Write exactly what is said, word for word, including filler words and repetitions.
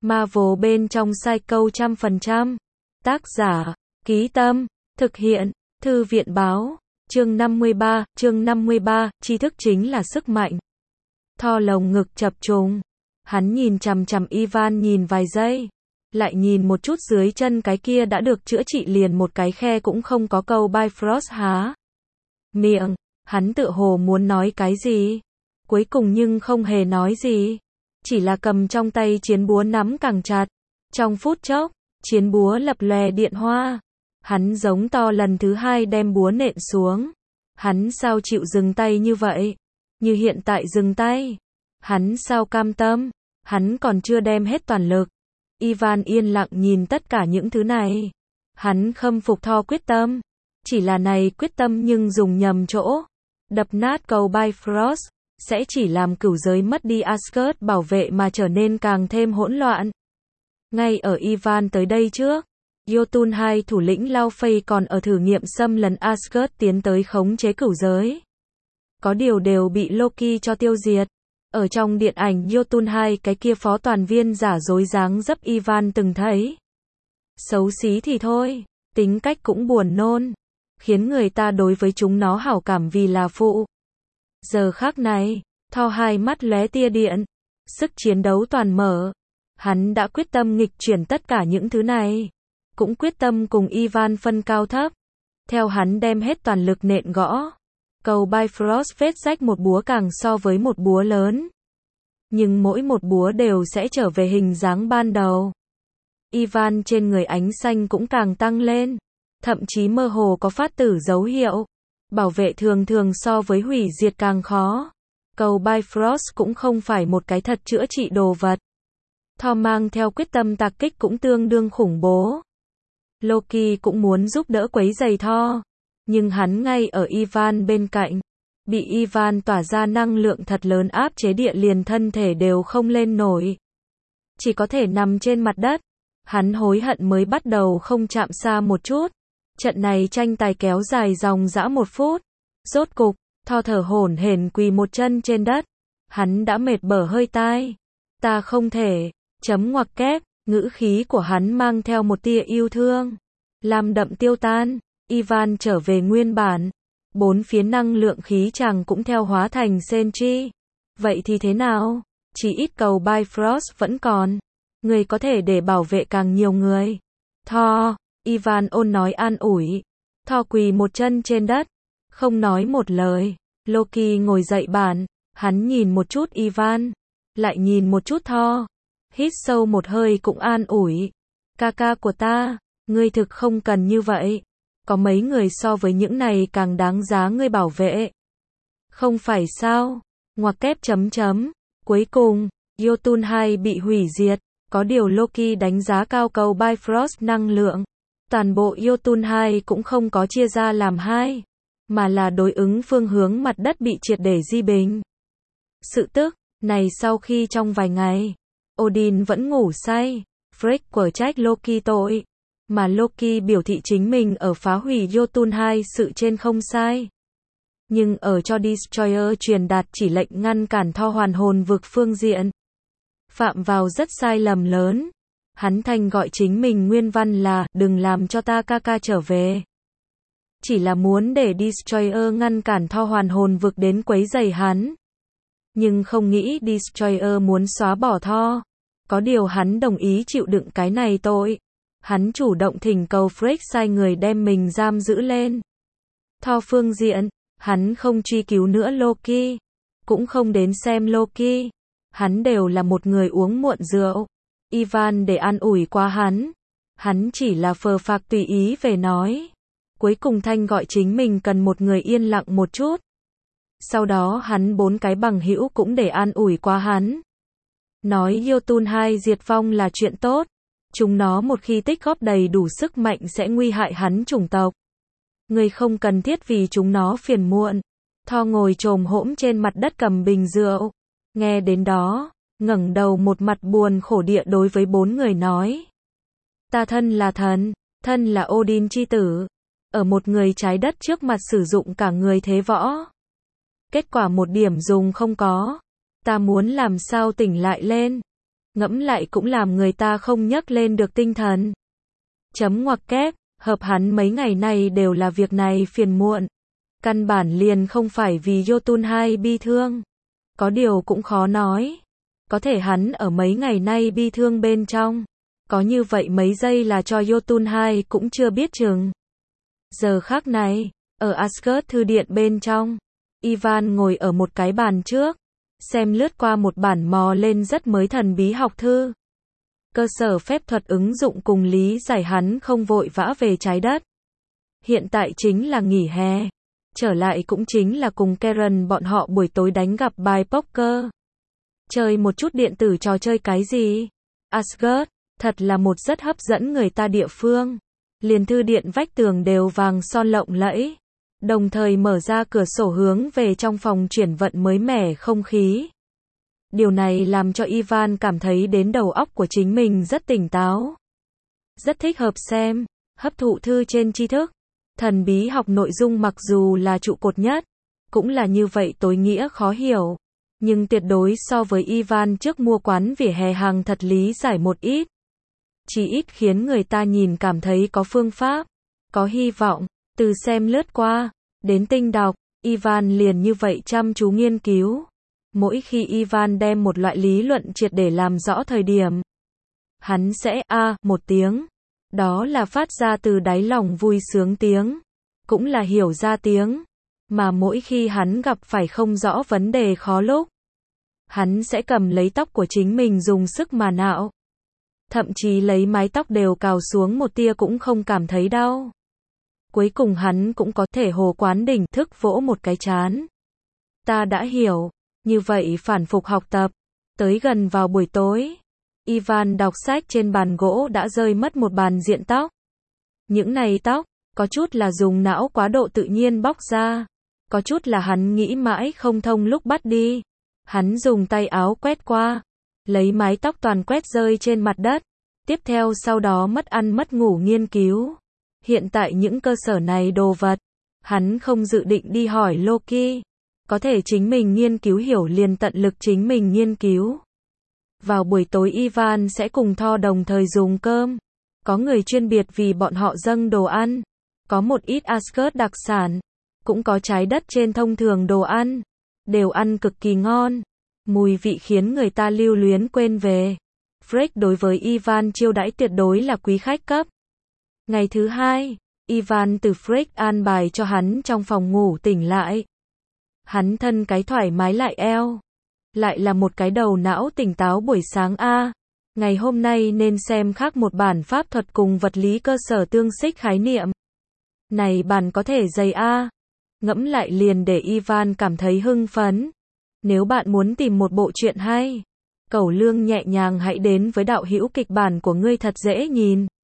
Marvel bên trong Psycho trăm phần trăm. Tác giả, Ký Tâm, thực hiện, Thư viện báo, chương năm mươi ba, chương năm mươi ba, tri thức chính là sức mạnh. Thor lồng ngực chập trùng, hắn nhìn chằm chằm Ivan nhìn vài giây, lại nhìn một chút dưới chân cái kia đã được chữa trị liền một cái khe cũng không có. Câu Bifrost há miệng, hắn tựa hồ muốn nói cái gì, cuối cùng nhưng không hề nói gì, chỉ là cầm trong tay chiến búa nắm càng chặt. Trong phút chốc, chiến búa lập lòe điện hoa, hắn giống to lần thứ hai đem búa nện xuống. Hắn sao chịu dừng tay như vậy? Như hiện tại dừng tay. Hắn sao cam tâm? Hắn còn chưa đem hết toàn lực. Ivan yên lặng nhìn tất cả những thứ này. Hắn khâm phục Thor quyết tâm. Chỉ là này quyết tâm nhưng dùng nhầm chỗ. Đập nát cầu Bifrost, sẽ chỉ làm cửu giới mất đi Asgard bảo vệ mà trở nên càng thêm hỗn loạn. Ngay ở Ivan tới đây trước, Jotun hai thủ lĩnh Lao Phây còn ở thử nghiệm xâm lấn Asgard tiến tới khống chế cửu giới. Có điều đều bị Loki cho tiêu diệt. Ở trong điện ảnh Jotun hai cái kia phó toàn viên giả dối dáng dấp Ivan từng thấy. Xấu xí thì thôi, tính cách cũng buồn nôn, khiến người ta đối với chúng nó hảo cảm vì là phụ. Giờ khắc này, Thor hai mắt lóe tia điện, sức chiến đấu toàn mở. Hắn đã quyết tâm nghịch chuyển tất cả những thứ này, cũng quyết tâm cùng Ivan phân cao thấp. Theo hắn đem hết toàn lực nện gõ, cầu Bifrost vết rách một búa càng so với một búa lớn. Nhưng mỗi một búa đều sẽ trở về hình dáng ban đầu. Ivan trên người ánh xanh cũng càng tăng lên, thậm chí mơ hồ có phát tử dấu hiệu. Bảo vệ thường thường so với hủy diệt càng khó. Cầu Bifrost cũng không phải một cái thật chữa trị đồ vật. Thor mang theo quyết tâm tạc kích cũng tương đương khủng bố. Loki cũng muốn giúp đỡ quấy giày Thor, nhưng hắn ngay ở Ivan bên cạnh, bị Ivan tỏa ra năng lượng thật lớn áp chế địa liền thân thể đều không lên nổi, chỉ có thể nằm trên mặt đất. Hắn hối hận mới bắt đầu không chạm xa một chút. Trận này tranh tài kéo dài dòng dã một phút. Rốt cục, Thor thở hổn hển quỳ một chân trên đất. Hắn đã mệt bở hơi tai. Ta không thể, chấm ngoặc kép, ngữ khí của hắn mang theo một tia yêu thương. Làm đậm tiêu tan, Ivan trở về nguyên bản. Bốn phía năng lượng khí chàng cũng theo hóa thành Sentry. Vậy thì thế nào? Chỉ ít cầu Bifrost vẫn còn. Người có thể để bảo vệ càng nhiều người. Thor, Ivan ôn nói an ủi. Thor quỳ một chân trên đất, không nói một lời. Loki ngồi dậy bàn, hắn nhìn một chút Ivan, lại nhìn một chút Thor. Hít sâu một hơi cũng an ủi. Ca ca của ta, ngươi thực không cần như vậy. Có mấy người so với những này càng đáng giá ngươi bảo vệ. Không phải sao? Ngoặc kép chấm chấm. Cuối cùng, Jotun hai bị hủy diệt. Có điều Loki đánh giá cao cầu Bifrost năng lượng. Toàn bộ Jotun hai cũng không có chia ra làm hai, mà là đối ứng phương hướng mặt đất bị triệt để di bình. Sự tức này sau khi trong vài ngày, Odin vẫn ngủ say, Frigg quở trách Loki tội, mà Loki biểu thị chính mình ở phá hủy Jotun hai sự trên không sai. Nhưng ở cho Destroyer truyền đạt chỉ lệnh ngăn cản Thor hoàn hồn vực phương diện, phạm vào rất sai lầm lớn. Hắn thành gọi chính mình nguyên văn là đừng làm cho ta ca ca trở về. Chỉ là muốn để Destroyer ngăn cản Thor hoàn hồn vực đến quấy rầy hắn. Nhưng không nghĩ Destroyer muốn xóa bỏ Thor. Có điều hắn đồng ý chịu đựng cái này tội. Hắn chủ động thỉnh cầu Frigg sai người đem mình giam giữ lên. Thor phương diện, hắn không truy cứu nữa Loki, cũng không đến xem Loki. Hắn đều là một người uống muộn rượu. Ivan để an ủi qua hắn. Hắn chỉ là phờ phạc tùy ý về nói. Cuối cùng thanh gọi chính mình cần một người yên lặng một chút. Sau đó hắn bốn cái bằng hữu cũng để an ủi qua hắn. Nói Jotun hai diệt vong là chuyện tốt. Chúng nó một khi tích góp đầy đủ sức mạnh sẽ nguy hại hắn chủng tộc. Người không cần thiết vì chúng nó phiền muộn. Thor ngồi chồm hỗn trên mặt đất cầm bình rượu. Nghe đến đó, ngẩng đầu một mặt buồn khổ địa đối với bốn người nói. Ta thân là thần, thân là Odin chi tử. Ở một người trái đất trước mặt sử dụng cả người thế võ. Kết quả một điểm dùng không có. Ta muốn làm sao tỉnh lại lên. ngẫm lại cũng làm người ta không nhấc lên được tinh thần. Chấm ngoặc kép, hợp hắn mấy ngày nay đều là việc này phiền muộn. Căn bản liền không phải vì Jotun hai bi thương. Có điều cũng khó nói. Có thể hắn ở mấy ngày nay bi thương bên trong. Có như vậy mấy giây là cho Jotun hai cũng chưa biết chừng. Giờ khác này, ở Asgard thư điện bên trong, Ivan ngồi ở một cái bàn trước, xem lướt qua một bản mò lên rất mới thần bí học thư. Cơ sở phép thuật ứng dụng cùng lý giải hắn không vội vã về trái đất. Hiện tại chính là nghỉ hè. Trở lại cũng chính là cùng Karen bọn họ buổi tối đánh gặp bài poker. Chơi một chút điện tử trò chơi cái gì? Asgard, thật là một rất hấp dẫn người ta địa phương. Liền thư điện vách tường đều vàng son lộng lẫy. Đồng thời mở ra cửa sổ hướng về trong phòng chuyển vận mới mẻ không khí. Điều này làm cho Ivan cảm thấy đến đầu óc của chính mình rất tỉnh táo. Rất thích hợp xem, hấp thụ thư trên tri thức. Thần bí học nội dung mặc dù là trụ cột nhất, cũng là như vậy tối nghĩa khó hiểu. Nhưng tuyệt đối so với Ivan trước mua quán vỉa hè hàng thật lý giải một ít. Chỉ ít khiến người ta nhìn cảm thấy có phương pháp, có hy vọng. Từ xem lướt qua, đến tinh đọc, Ivan liền như vậy chăm chú nghiên cứu. Mỗi khi Ivan đem một loại lý luận triệt để làm rõ thời điểm, hắn sẽ a à, một tiếng. Đó là phát ra từ đáy lòng vui sướng tiếng, cũng là hiểu ra tiếng. Mà mỗi khi hắn gặp phải không rõ vấn đề khó lúc, hắn sẽ cầm lấy tóc của chính mình dùng sức mà nạo. Thậm chí lấy mái tóc đều cào xuống một tia cũng không cảm thấy đau. Cuối cùng hắn cũng có thể hồ quán đỉnh thức vỗ một cái chán. Ta đã hiểu, như vậy phản phục học tập. Tới gần vào buổi tối, Ivan đọc sách trên bàn gỗ đã rơi mất một bàn diện tóc. Những này tóc, có chút là dùng não quá độ tự nhiên bóc ra. Có chút là hắn nghĩ mãi không thông lúc bắt đi. Hắn dùng tay áo quét qua, lấy mái tóc toàn quét rơi trên mặt đất. Tiếp theo sau đó mất ăn mất ngủ nghiên cứu. Hiện tại những cơ sở này đồ vật, hắn không dự định đi hỏi Loki. Có thể chính mình nghiên cứu hiểu liền tận lực chính mình nghiên cứu. Vào buổi tối Ivan sẽ cùng Thor đồng thời dùng cơm. Có người chuyên biệt vì bọn họ dâng đồ ăn. Có một ít Asgard đặc sản. Cũng có trái đất trên thông thường đồ ăn. Đều ăn cực kỳ ngon. Mùi vị khiến người ta lưu luyến quên về. Freck đối với Ivan chiêu đãi tuyệt đối là quý khách cấp. Ngày thứ hai, Ivan từ Freck an bài cho hắn trong phòng ngủ tỉnh lại. Hắn thân cái thoải mái lại eo. Lại là một cái đầu não tỉnh táo buổi sáng a. Ngày hôm nay nên xem khác một bản pháp thuật cùng vật lý cơ sở tương xích khái niệm. Này bản có thể dày a. Ngẫm lại liền để Ivan cảm thấy hưng phấn. Nếu bạn muốn tìm một bộ truyện hay, cẩu lương nhẹ nhàng hãy đến với đạo hữu kịch bản của ngươi thật dễ nhìn.